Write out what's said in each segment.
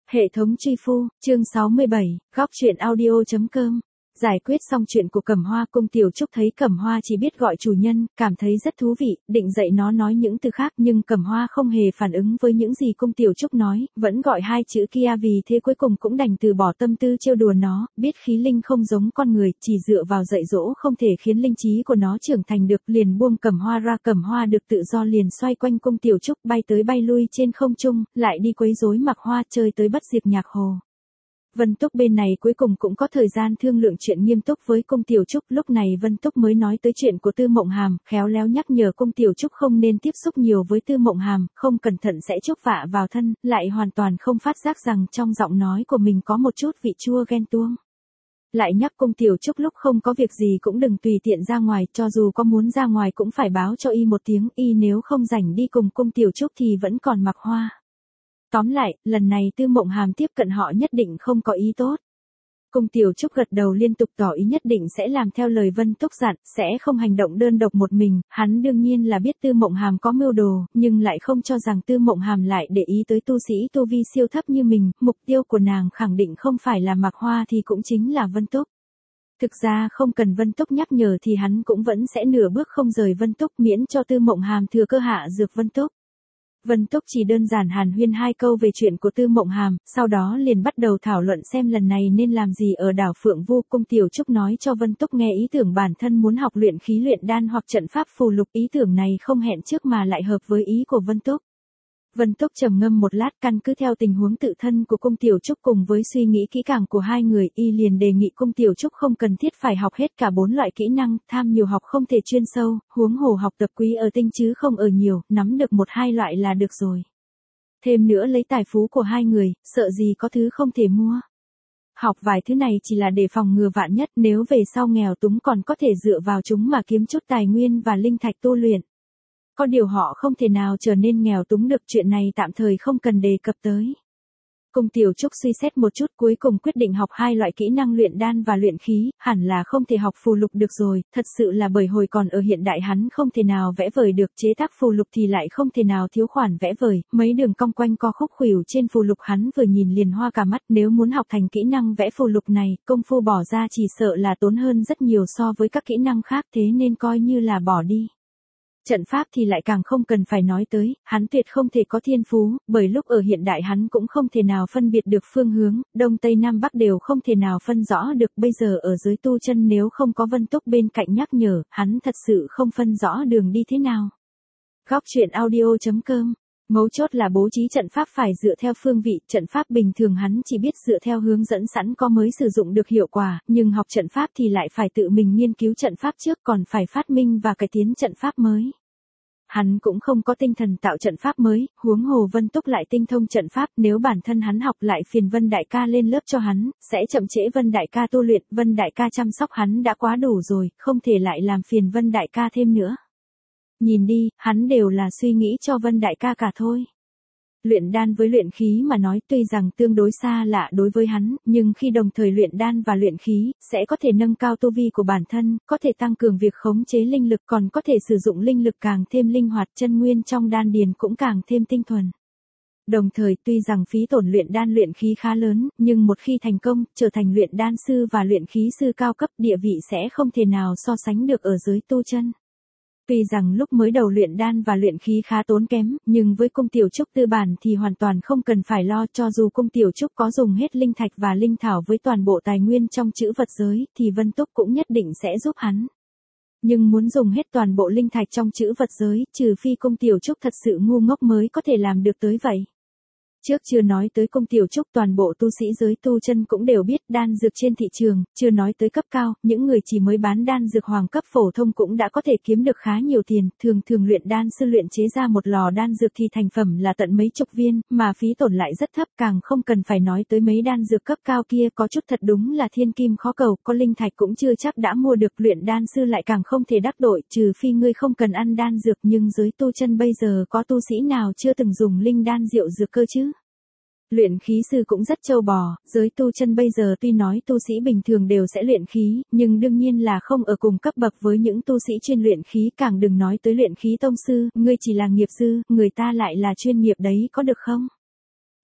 Hệ thống truy phu, chương 67, góc truyện audio.com. Giải quyết xong chuyện của Cẩm Hoa, Cung Tiểu Trúc thấy Cẩm Hoa chỉ biết gọi chủ nhân, cảm thấy rất thú vị, định dạy nó nói những từ khác nhưng Cẩm Hoa không hề phản ứng với những gì Cung Tiểu Trúc nói, vẫn gọi hai chữ kia, vì thế cuối cùng cũng đành từ bỏ tâm tư trêu đùa nó, biết khí linh không giống con người, chỉ dựa vào dạy dỗ không thể khiến linh trí của nó trưởng thành được, liền buông Cẩm Hoa ra. Cẩm Hoa được tự do liền xoay quanh Cung Tiểu Trúc, bay tới bay lui trên không trung, lại đi quấy rối Mạc Hoa, chơi tới bất diệt nhạc hồ. Vân Túc bên này cuối cùng cũng có thời gian thương lượng chuyện nghiêm túc với Cung Tiểu Trúc, lúc này Vân Túc mới nói tới chuyện của Tư Mộng Hàm, khéo léo nhắc nhở Cung Tiểu Trúc không nên tiếp xúc nhiều với Tư Mộng Hàm, không cẩn thận sẽ chuốc vạ vào thân, lại hoàn toàn không phát giác rằng trong giọng nói của mình có một chút vị chua ghen tuông. Lại nhắc Cung Tiểu Trúc lúc không có việc gì cũng đừng tùy tiện ra ngoài, cho dù có muốn ra ngoài cũng phải báo cho y một tiếng, y nếu không rảnh đi cùng Cung Tiểu Trúc thì vẫn còn Mạc Hoa. Tóm lại, lần này Tư Mộng Hàm tiếp cận họ nhất định không có ý tốt. Cung Tiểu Trúc gật đầu liên tục tỏ ý nhất định sẽ làm theo lời Vân Túc dặn, sẽ không hành động đơn độc một mình, hắn đương nhiên là biết Tư Mộng Hàm có mưu đồ, nhưng lại không cho rằng Tư Mộng Hàm lại để ý tới tu sĩ tu vi siêu thấp như mình, mục tiêu của nàng khẳng định không phải là Mạc Hoa thì cũng chính là Vân Túc. Thực ra không cần Vân Túc nhắc nhở thì hắn cũng vẫn sẽ nửa bước không rời Vân Túc, miễn cho Tư Mộng Hàm thừa cơ hạ dược Vân Túc. Vân Túc chỉ đơn giản hàn huyên hai câu về chuyện của Tư Mộng Hàm, sau đó liền bắt đầu thảo luận xem lần này nên làm gì ở đảo Phượng Vu. Cung Tiểu Trúc nói cho Vân Túc nghe ý tưởng bản thân muốn học luyện khí luyện đan hoặc trận pháp phù lục, ý tưởng này không hẹn trước mà lại hợp với ý của Vân Túc. Vân Túc trầm ngâm một lát, căn cứ theo tình huống tự thân của Cung Tiểu Trúc cùng với suy nghĩ kỹ càng của hai người, y liền đề nghị Cung Tiểu Trúc không cần thiết phải học hết cả 4 loại kỹ năng, tham nhiều học không thể chuyên sâu, huống hồ học tập quý ở tinh chứ không ở nhiều, nắm được 1-2 loại là được rồi. Thêm nữa lấy tài phú của hai người, sợ gì có thứ không thể mua. Học vài thứ này chỉ là để phòng ngừa vạn nhất, nếu về sau nghèo túng còn có thể dựa vào chúng mà kiếm chút tài nguyên và linh thạch tu luyện. Có điều họ không thể nào trở nên nghèo túng được, chuyện này tạm thời không cần đề cập tới. Cung Tiểu Trúc suy xét một chút cuối cùng quyết định học 2 loại kỹ năng luyện đan và luyện khí, hẳn là không thể học phù lục được rồi, thật sự là bởi hồi còn ở hiện đại hắn không thể nào vẽ vời được, chế tác phù lục thì lại không thể nào thiếu khoản vẽ vời, mấy đường cong quanh co khúc khuỷu trên phù lục hắn vừa nhìn liền hoa cả mắt, nếu muốn học thành kỹ năng vẽ phù lục này, công phu bỏ ra chỉ sợ là tốn hơn rất nhiều so với các kỹ năng khác, thế nên coi như là bỏ đi. Trận pháp thì lại càng không cần phải nói tới, hắn tuyệt không thể có thiên phú, bởi lúc ở hiện đại hắn cũng không thể nào phân biệt được phương hướng, đông tây nam bắc đều không thể nào phân rõ được, bây giờ ở dưới tu chân nếu không có Vân Túc bên cạnh nhắc nhở, hắn thật sự không phân rõ đường đi thế nào. Góc truyện audio.com. Mấu chốt là bố trí trận pháp phải dựa theo phương vị, trận pháp bình thường hắn chỉ biết dựa theo hướng dẫn sẵn có mới sử dụng được hiệu quả, nhưng học trận pháp thì lại phải tự mình nghiên cứu trận pháp trước, còn phải phát minh và cải tiến trận pháp mới. Hắn cũng không có tinh thần tạo trận pháp mới, huống hồ Vân Túc lại tinh thông trận pháp, nếu bản thân hắn học lại phiền Vân Đại Ca lên lớp cho hắn, sẽ chậm trễ Vân Đại Ca tu luyện, Vân Đại Ca chăm sóc hắn đã quá đủ rồi, không thể lại làm phiền Vân Đại Ca thêm nữa. Nhìn đi, hắn đều là suy nghĩ cho Vân Đại Ca cả thôi. Luyện đan với luyện khí mà nói tuy rằng tương đối xa lạ đối với hắn, nhưng khi đồng thời luyện đan và luyện khí, sẽ có thể nâng cao tu vi của bản thân, có thể tăng cường việc khống chế linh lực, còn có thể sử dụng linh lực càng thêm linh hoạt, chân nguyên trong đan điền cũng càng thêm tinh thuần. Đồng thời tuy rằng phí tổn luyện đan luyện khí khá lớn, nhưng một khi thành công, trở thành luyện đan sư và luyện khí sư cao cấp, địa vị sẽ không thể nào so sánh được ở giới tu chân. Tuy rằng lúc mới đầu luyện đan và luyện khí khá tốn kém, nhưng với Cung Tiểu Trúc tư bản thì hoàn toàn không cần phải lo, cho dù Cung Tiểu Trúc có dùng hết linh thạch và linh thảo với toàn bộ tài nguyên trong trữ vật giới, thì Vân Túc cũng nhất định sẽ giúp hắn. Nhưng muốn dùng hết toàn bộ linh thạch trong trữ vật giới, trừ phi Cung Tiểu Trúc thật sự ngu ngốc mới có thể làm được tới vậy. Trước chưa nói tới Cung Tiểu Trúc, toàn bộ tu sĩ giới tu chân cũng đều biết đan dược trên thị trường, chưa nói tới cấp cao, những người chỉ mới bán đan dược hoàng cấp phổ thông cũng đã có thể kiếm được khá nhiều tiền, thường luyện đan sư luyện chế ra một lò đan dược thì thành phẩm là tận mấy chục viên, mà phí tổn lại rất thấp, càng không cần phải nói tới mấy đan dược cấp cao kia, có chút thật đúng là thiên kim khó cầu, có linh thạch cũng chưa chắc đã mua được, luyện đan sư lại càng không thể đắc tội, trừ phi ngươi không cần ăn đan dược, nhưng giới tu chân bây giờ có tu sĩ nào chưa từng dùng linh đan rượu dược cơ chứ? Luyện khí sư cũng rất trâu bò, giới tu chân bây giờ tuy nói tu sĩ bình thường đều sẽ luyện khí, nhưng đương nhiên là không ở cùng cấp bậc với những tu sĩ chuyên luyện khí, càng đừng nói tới luyện khí tông sư, ngươi chỉ là nghiệp dư, người ta lại là chuyên nghiệp đấy, có được không?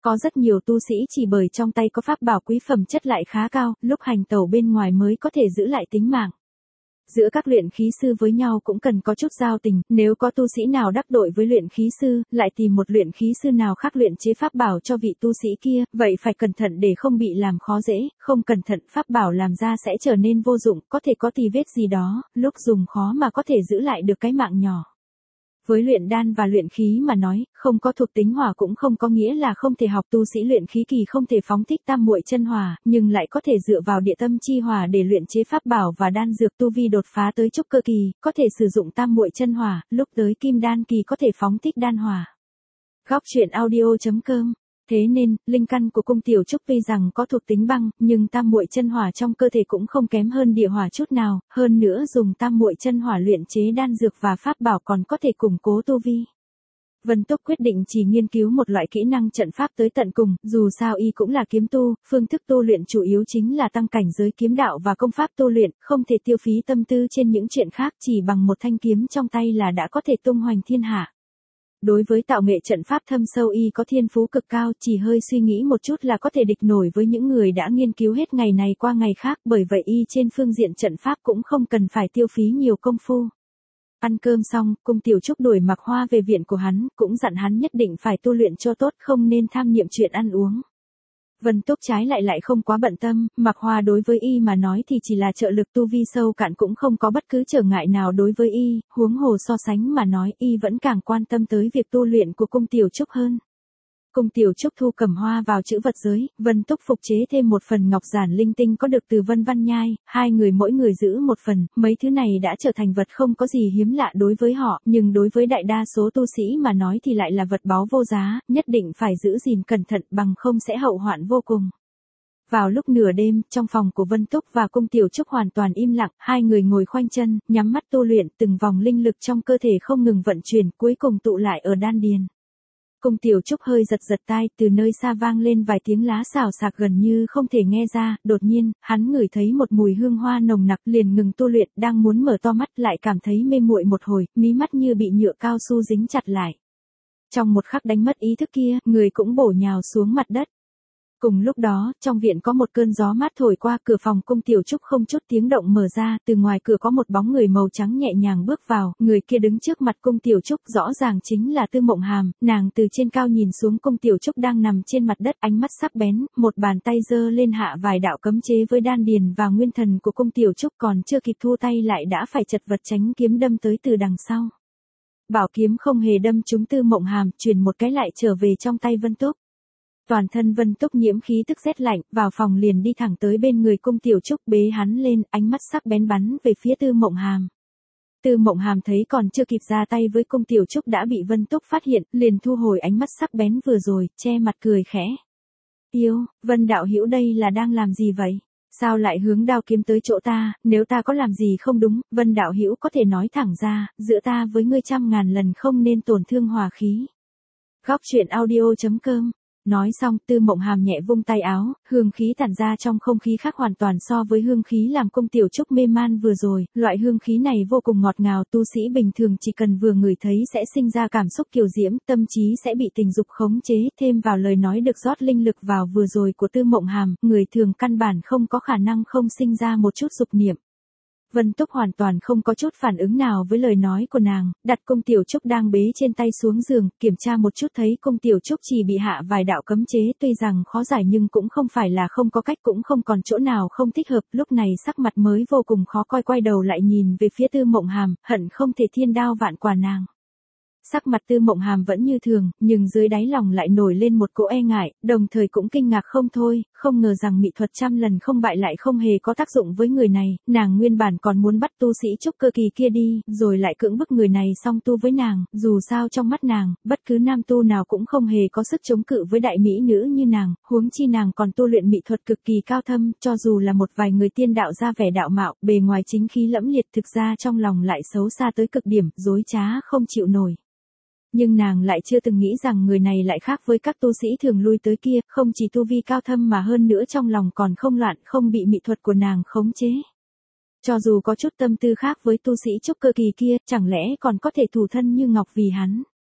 Có rất nhiều tu sĩ chỉ bởi trong tay có pháp bảo quý phẩm chất lại khá cao, lúc hành tẩu bên ngoài mới có thể giữ lại tính mạng. Giữa các luyện khí sư với nhau cũng cần có chút giao tình, nếu có tu sĩ nào đắc tội với luyện khí sư, lại tìm một luyện khí sư nào khác luyện chế pháp bảo cho vị tu sĩ kia, vậy phải cẩn thận để không bị làm khó dễ, không cẩn thận pháp bảo làm ra sẽ trở nên vô dụng, có thể có tì vết gì đó, lúc dùng khó mà có thể giữ lại được cái mạng nhỏ. Với luyện đan và luyện khí mà nói, không có thuộc tính hỏa cũng không có nghĩa là không thể học. Tu sĩ luyện khí kỳ không thể phóng thích tam muội chân hỏa, nhưng lại có thể dựa vào địa tâm chi hỏa để luyện chế pháp bảo và đan dược. Tu vi đột phá tới trúc cơ kỳ, có thể sử dụng tam muội chân hỏa, lúc tới kim đan kỳ có thể phóng thích đan hỏa. Góc truyện audio.com. Thế nên, linh căn của cung tiểu trúc tuy rằng có thuộc tính băng, nhưng tam muội chân hỏa trong cơ thể cũng không kém hơn địa hỏa chút nào, hơn nữa dùng tam muội chân hỏa luyện chế đan dược và pháp bảo còn có thể củng cố tu vi. Vân Túc quyết định chỉ nghiên cứu một loại kỹ năng trận pháp tới tận cùng, dù sao y cũng là kiếm tu, phương thức tu luyện chủ yếu chính là tăng cảnh giới kiếm đạo và công pháp tu luyện, không thể tiêu phí tâm tư trên những chuyện khác, chỉ bằng một thanh kiếm trong tay là đã có thể tung hoành thiên hạ. Đối với tạo nghệ trận pháp thâm sâu y có thiên phú cực cao, chỉ hơi suy nghĩ một chút là có thể địch nổi với những người đã nghiên cứu hết ngày này qua ngày khác, bởi vậy y trên phương diện trận pháp cũng không cần phải tiêu phí nhiều công phu. Ăn cơm xong, cung tiểu trúc đuổi Mạc Hoa về viện của hắn, cũng dặn hắn nhất định phải tu luyện cho tốt, không nên tham niệm chuyện ăn uống. Vân Túc trái lại không quá bận tâm, Mạc Hoa đối với y mà nói thì chỉ là trợ lực, tu vi sâu cạn cũng không có bất cứ trở ngại nào đối với y, huống hồ so sánh mà nói y vẫn càng quan tâm tới việc tu luyện của cung tiểu trúc hơn. Cung tiểu trúc thu Cẩm Hoa vào chữ vật giới, Vân Túc phục chế thêm một phần ngọc giản linh tinh có được từ Vân Văn Nhai, hai người mỗi người giữ một phần, mấy thứ này đã trở thành vật không có gì hiếm lạ đối với họ, nhưng đối với đại đa số tu sĩ mà nói thì lại là vật báu vô giá, nhất định phải giữ gìn cẩn thận bằng không sẽ hậu hoạn vô cùng. Vào lúc nửa đêm, trong phòng của Vân Túc và cung tiểu trúc hoàn toàn im lặng, hai người ngồi khoanh chân, nhắm mắt tu luyện, từng vòng linh lực trong cơ thể không ngừng vận chuyển, cuối cùng tụ lại ở đan điền. Cung tiểu trúc hơi giật tai, từ nơi xa vang lên vài tiếng lá xào xạc gần như không thể nghe ra, đột nhiên, hắn ngửi thấy một mùi hương hoa nồng nặc, liền ngừng tu luyện, đang muốn mở to mắt lại cảm thấy mê muội một hồi, mí mắt như bị nhựa cao su dính chặt lại. Trong một khắc đánh mất ý thức kia, người cũng bổ nhào xuống mặt đất. Cùng lúc đó, trong viện có một cơn gió mát thổi qua, cửa phòng cung tiểu trúc không chút tiếng động mở ra, từ ngoài cửa có một bóng người màu trắng nhẹ nhàng bước vào, người kia đứng trước mặt cung tiểu trúc rõ ràng chính là Tư Mộng Hàm, nàng từ trên cao nhìn xuống cung tiểu trúc đang nằm trên mặt đất, ánh mắt sắc bén, một bàn tay giơ lên hạ vài đạo cấm chế với đan điền và nguyên thần của cung tiểu trúc, còn chưa kịp thu tay lại đã phải chật vật tránh kiếm đâm tới từ đằng sau. Bảo kiếm không hề đâm trúng Tư Mộng Hàm, truyền một cái lại trở về trong tay Vân Túc. Toàn thân Vân Túc nhiễm khí tức rét lạnh, vào phòng liền đi thẳng tới bên người cung tiểu trúc, bế hắn lên, ánh mắt sắc bén bắn về phía Tư Mộng Hàm. Tư Mộng Hàm thấy còn chưa kịp ra tay với cung tiểu trúc đã bị Vân Túc phát hiện, liền thu hồi ánh mắt sắc bén vừa rồi, che mặt cười khẽ. Yêu, Vân đạo hữu đây là đang làm gì vậy? Sao lại hướng đao kiếm tới chỗ ta, nếu ta có làm gì không đúng, Vân đạo hữu có thể nói thẳng ra, giữa ta với ngươi 100.000 lần không nên tổn thương hòa khí. Góc truyện audio.com. Nói xong, Tư Mộng Hàm nhẹ vung tay áo, hương khí tản ra trong không khí khác hoàn toàn so với hương khí làm cung tiểu trúc mê man vừa rồi, loại hương khí này vô cùng ngọt ngào, tu sĩ bình thường chỉ cần vừa ngửi thấy sẽ sinh ra cảm xúc kiều diễm, tâm trí sẽ bị tình dục khống chế, thêm vào lời nói được rót linh lực vào vừa rồi của Tư Mộng Hàm, người thường căn bản không có khả năng không sinh ra một chút dục niệm. Vân Túc hoàn toàn không có chút phản ứng nào với lời nói của nàng, đặt cung tiểu trúc đang bế trên tay xuống giường, kiểm tra một chút thấy cung tiểu trúc chỉ bị hạ vài đạo cấm chế, tuy rằng khó giải nhưng cũng không phải là không có cách, cũng không còn chỗ nào không thích hợp, lúc này sắc mặt mới vô cùng khó coi, quay đầu lại nhìn về phía Tư Mộng Hàm, hận không thể thiên đao vạn quả nàng. Sắc mặt Tư Mộng Hàm vẫn như thường, nhưng dưới đáy lòng lại nổi lên một cỗ e ngại, đồng thời cũng kinh ngạc không thôi, không ngờ rằng mỹ thuật 100 lần không bại lại không hề có tác dụng với người này, nàng nguyên bản còn muốn bắt tu sĩ trúc cơ kỳ kia đi, rồi lại cưỡng bức người này song tu với nàng, dù sao trong mắt nàng, bất cứ nam tu nào cũng không hề có sức chống cự với đại mỹ nữ như nàng, huống chi nàng còn tu luyện mỹ thuật cực kỳ cao thâm, cho dù là một vài người tiên đạo ra vẻ đạo mạo, bề ngoài chính khí lẫm liệt thực ra trong lòng lại xấu xa tới cực điểm, dối trá không chịu nổi. Nhưng nàng lại chưa từng nghĩ rằng người này lại khác với các tu sĩ thường lui tới kia, không chỉ tu vi cao thâm mà hơn nữa trong lòng còn không loạn, không bị mỹ thuật của nàng khống chế. Cho dù có chút tâm tư khác với tu sĩ trúc cơ kỳ kia, chẳng lẽ còn có thể thủ thân như ngọc vì hắn.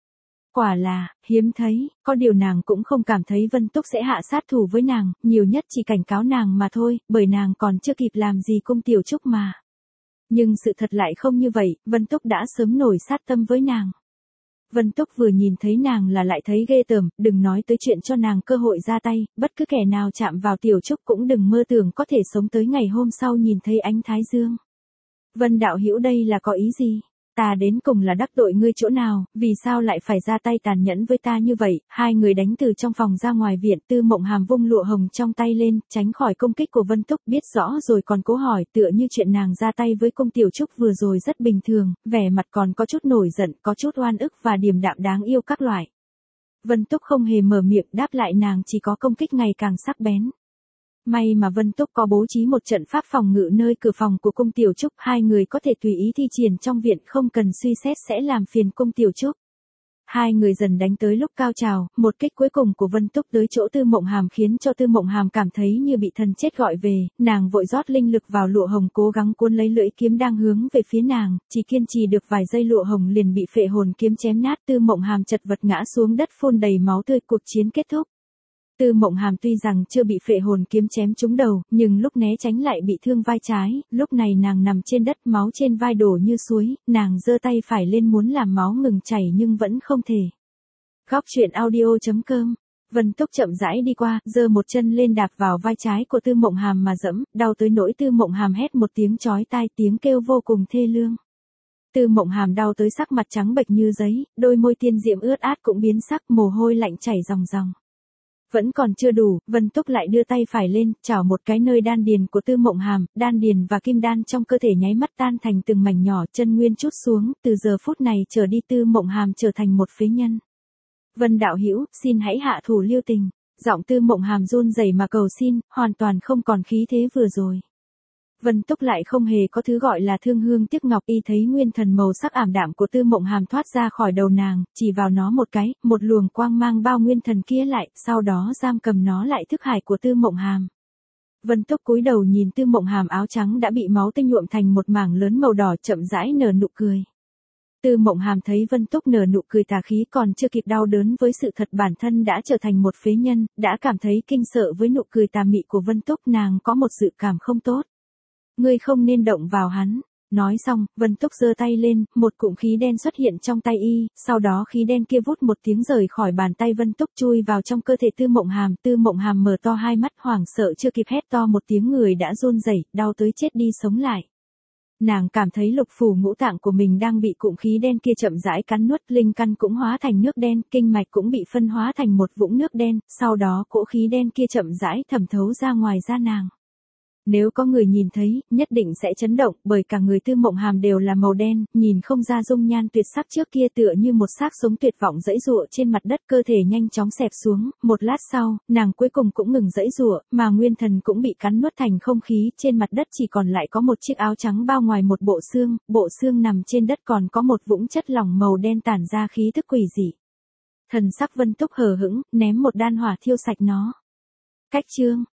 Quả là, hiếm thấy, có điều nàng cũng không cảm thấy Vân Túc sẽ hạ sát thủ với nàng, nhiều nhất chỉ cảnh cáo nàng mà thôi, bởi nàng còn chưa kịp làm gì cung Tiểu Trúc mà. Nhưng sự thật lại không như vậy, Vân Túc đã sớm nổi sát tâm với nàng. Vân Túc vừa nhìn thấy nàng là lại thấy ghê tởm, đừng nói tới chuyện cho nàng cơ hội ra tay, bất cứ kẻ nào chạm vào Tiểu Trúc cũng đừng mơ tưởng có thể sống tới ngày hôm sau nhìn thấy ánh thái dương. Vân đạo hữu đây là có ý gì? Ta đến cùng là đắc tội ngươi chỗ nào, vì sao lại phải ra tay tàn nhẫn với ta như vậy? Hai người đánh từ trong phòng ra ngoài viện, Tư Mộng Hàm vung lụa hồng trong tay lên, tránh khỏi công kích của Vân Túc, biết rõ rồi còn cố hỏi, tựa như chuyện nàng ra tay với cung Tiểu Trúc vừa rồi rất bình thường, vẻ mặt còn có chút nổi giận, có chút oan ức và điềm đạm đáng yêu các loại. Vân Túc không hề mở miệng đáp lại nàng, chỉ có công kích ngày càng sắc bén. May mà Vân Túc có bố trí một trận pháp phòng ngự nơi cửa phòng của cung Tiểu Trúc, hai người có thể tùy ý thi triển trong viện, không cần suy xét sẽ làm phiền cung Tiểu Trúc. Hai người dần đánh tới lúc cao trào, một kích cuối cùng của Vân Túc tới chỗ Tư Mộng Hàm khiến cho Tư Mộng Hàm cảm thấy như bị thần chết gọi về, nàng vội rót linh lực vào lụa hồng cố gắng cuốn lấy lưỡi kiếm đang hướng về phía nàng, chỉ kiên trì được vài giây lụa hồng liền bị phệ hồn kiếm chém nát, Tư Mộng Hàm chật vật ngã xuống đất phun đầy máu tươi, cuộc chiến kết thúc. Tư Mộng Hàm tuy rằng chưa bị phệ hồn kiếm chém trúng đầu, nhưng lúc né tránh lại bị thương vai trái, lúc này nàng nằm trên đất máu trên vai đổ như suối, nàng giơ tay phải lên muốn làm máu ngừng chảy nhưng vẫn không thể. Góc truyện audio.com. Vân Túc chậm rãi đi qua, giơ một chân lên đạp vào vai trái của Tư Mộng Hàm mà dẫm, đau tới nỗi Tư Mộng Hàm hét một tiếng chói tai, tiếng kêu vô cùng thê lương. Tư Mộng Hàm đau tới sắc mặt trắng bệch như giấy, đôi môi tiên diệm ướt át cũng biến sắc, mồ hôi lạnh chảy ròng ròng. Vẫn còn chưa đủ, Vân Túc lại đưa tay phải lên, chảo một cái nơi đan điền của Tư Mộng Hàm, đan điền và kim đan trong cơ thể nháy mắt tan thành từng mảnh nhỏ, chân nguyên trút xuống, từ giờ phút này trở đi Tư Mộng Hàm trở thành một phế nhân. Vân đạo hữu, xin hãy hạ thủ lưu tình. Giọng Tư Mộng Hàm run rẩy mà cầu xin, hoàn toàn không còn khí thế vừa rồi. Vân Túc lại không hề có thứ gọi là thương hương tiếc ngọc, y thấy nguyên thần màu sắc ảm đạm của Tư Mộng Hàm thoát ra khỏi đầu nàng, chỉ vào nó một cái, một luồng quang mang bao nguyên thần kia lại, sau đó giam cầm nó lại thức hải của Tư Mộng Hàm. Vân Túc cúi đầu nhìn Tư Mộng Hàm áo trắng đã bị máu tươi nhuộm thành một mảng lớn màu đỏ, chậm rãi nở nụ cười. Tư Mộng Hàm thấy Vân Túc nở nụ cười tà khí, còn chưa kịp đau đớn với sự thật bản thân đã trở thành một phế nhân, đã cảm thấy kinh sợ với nụ cười tà mị của Vân Túc, nàng có một dự cảm không tốt. Ngươi không nên động vào hắn. Nói xong, Vân Túc giơ tay lên, một cụm khí đen xuất hiện trong tay y, sau đó khí đen kia vút một tiếng rời khỏi bàn tay Vân Túc chui vào trong cơ thể Tư Mộng Hàm. Tư Mộng Hàm mở to hai mắt hoảng sợ, chưa kịp hét to một tiếng người đã run rẩy, đau tới chết đi sống lại. Nàng cảm thấy lục phủ ngũ tạng của mình đang bị cụm khí đen kia chậm rãi cắn nuốt, linh căn cũng hóa thành nước đen, kinh mạch cũng bị phân hóa thành một vũng nước đen, sau đó cỗ khí đen kia chậm rãi thẩm thấu ra ngoài da nàng. Nếu có người nhìn thấy, nhất định sẽ chấn động, bởi cả người Tư Mộng Hàm đều là màu đen, nhìn không ra dung nhan tuyệt sắc trước kia, tựa như một xác sống tuyệt vọng giãy giụa trên mặt đất, cơ thể nhanh chóng xẹp xuống, một lát sau, nàng cuối cùng cũng ngừng giãy giụa, mà nguyên thần cũng bị cắn nuốt thành không khí, trên mặt đất chỉ còn lại có một chiếc áo trắng bao ngoài một bộ xương nằm trên đất, còn có một vũng chất lỏng màu đen tản ra khí thức quỷ dị. Thần sắc Vân Túc hờ hững, ném một đan hỏa thiêu sạch nó. Cách chương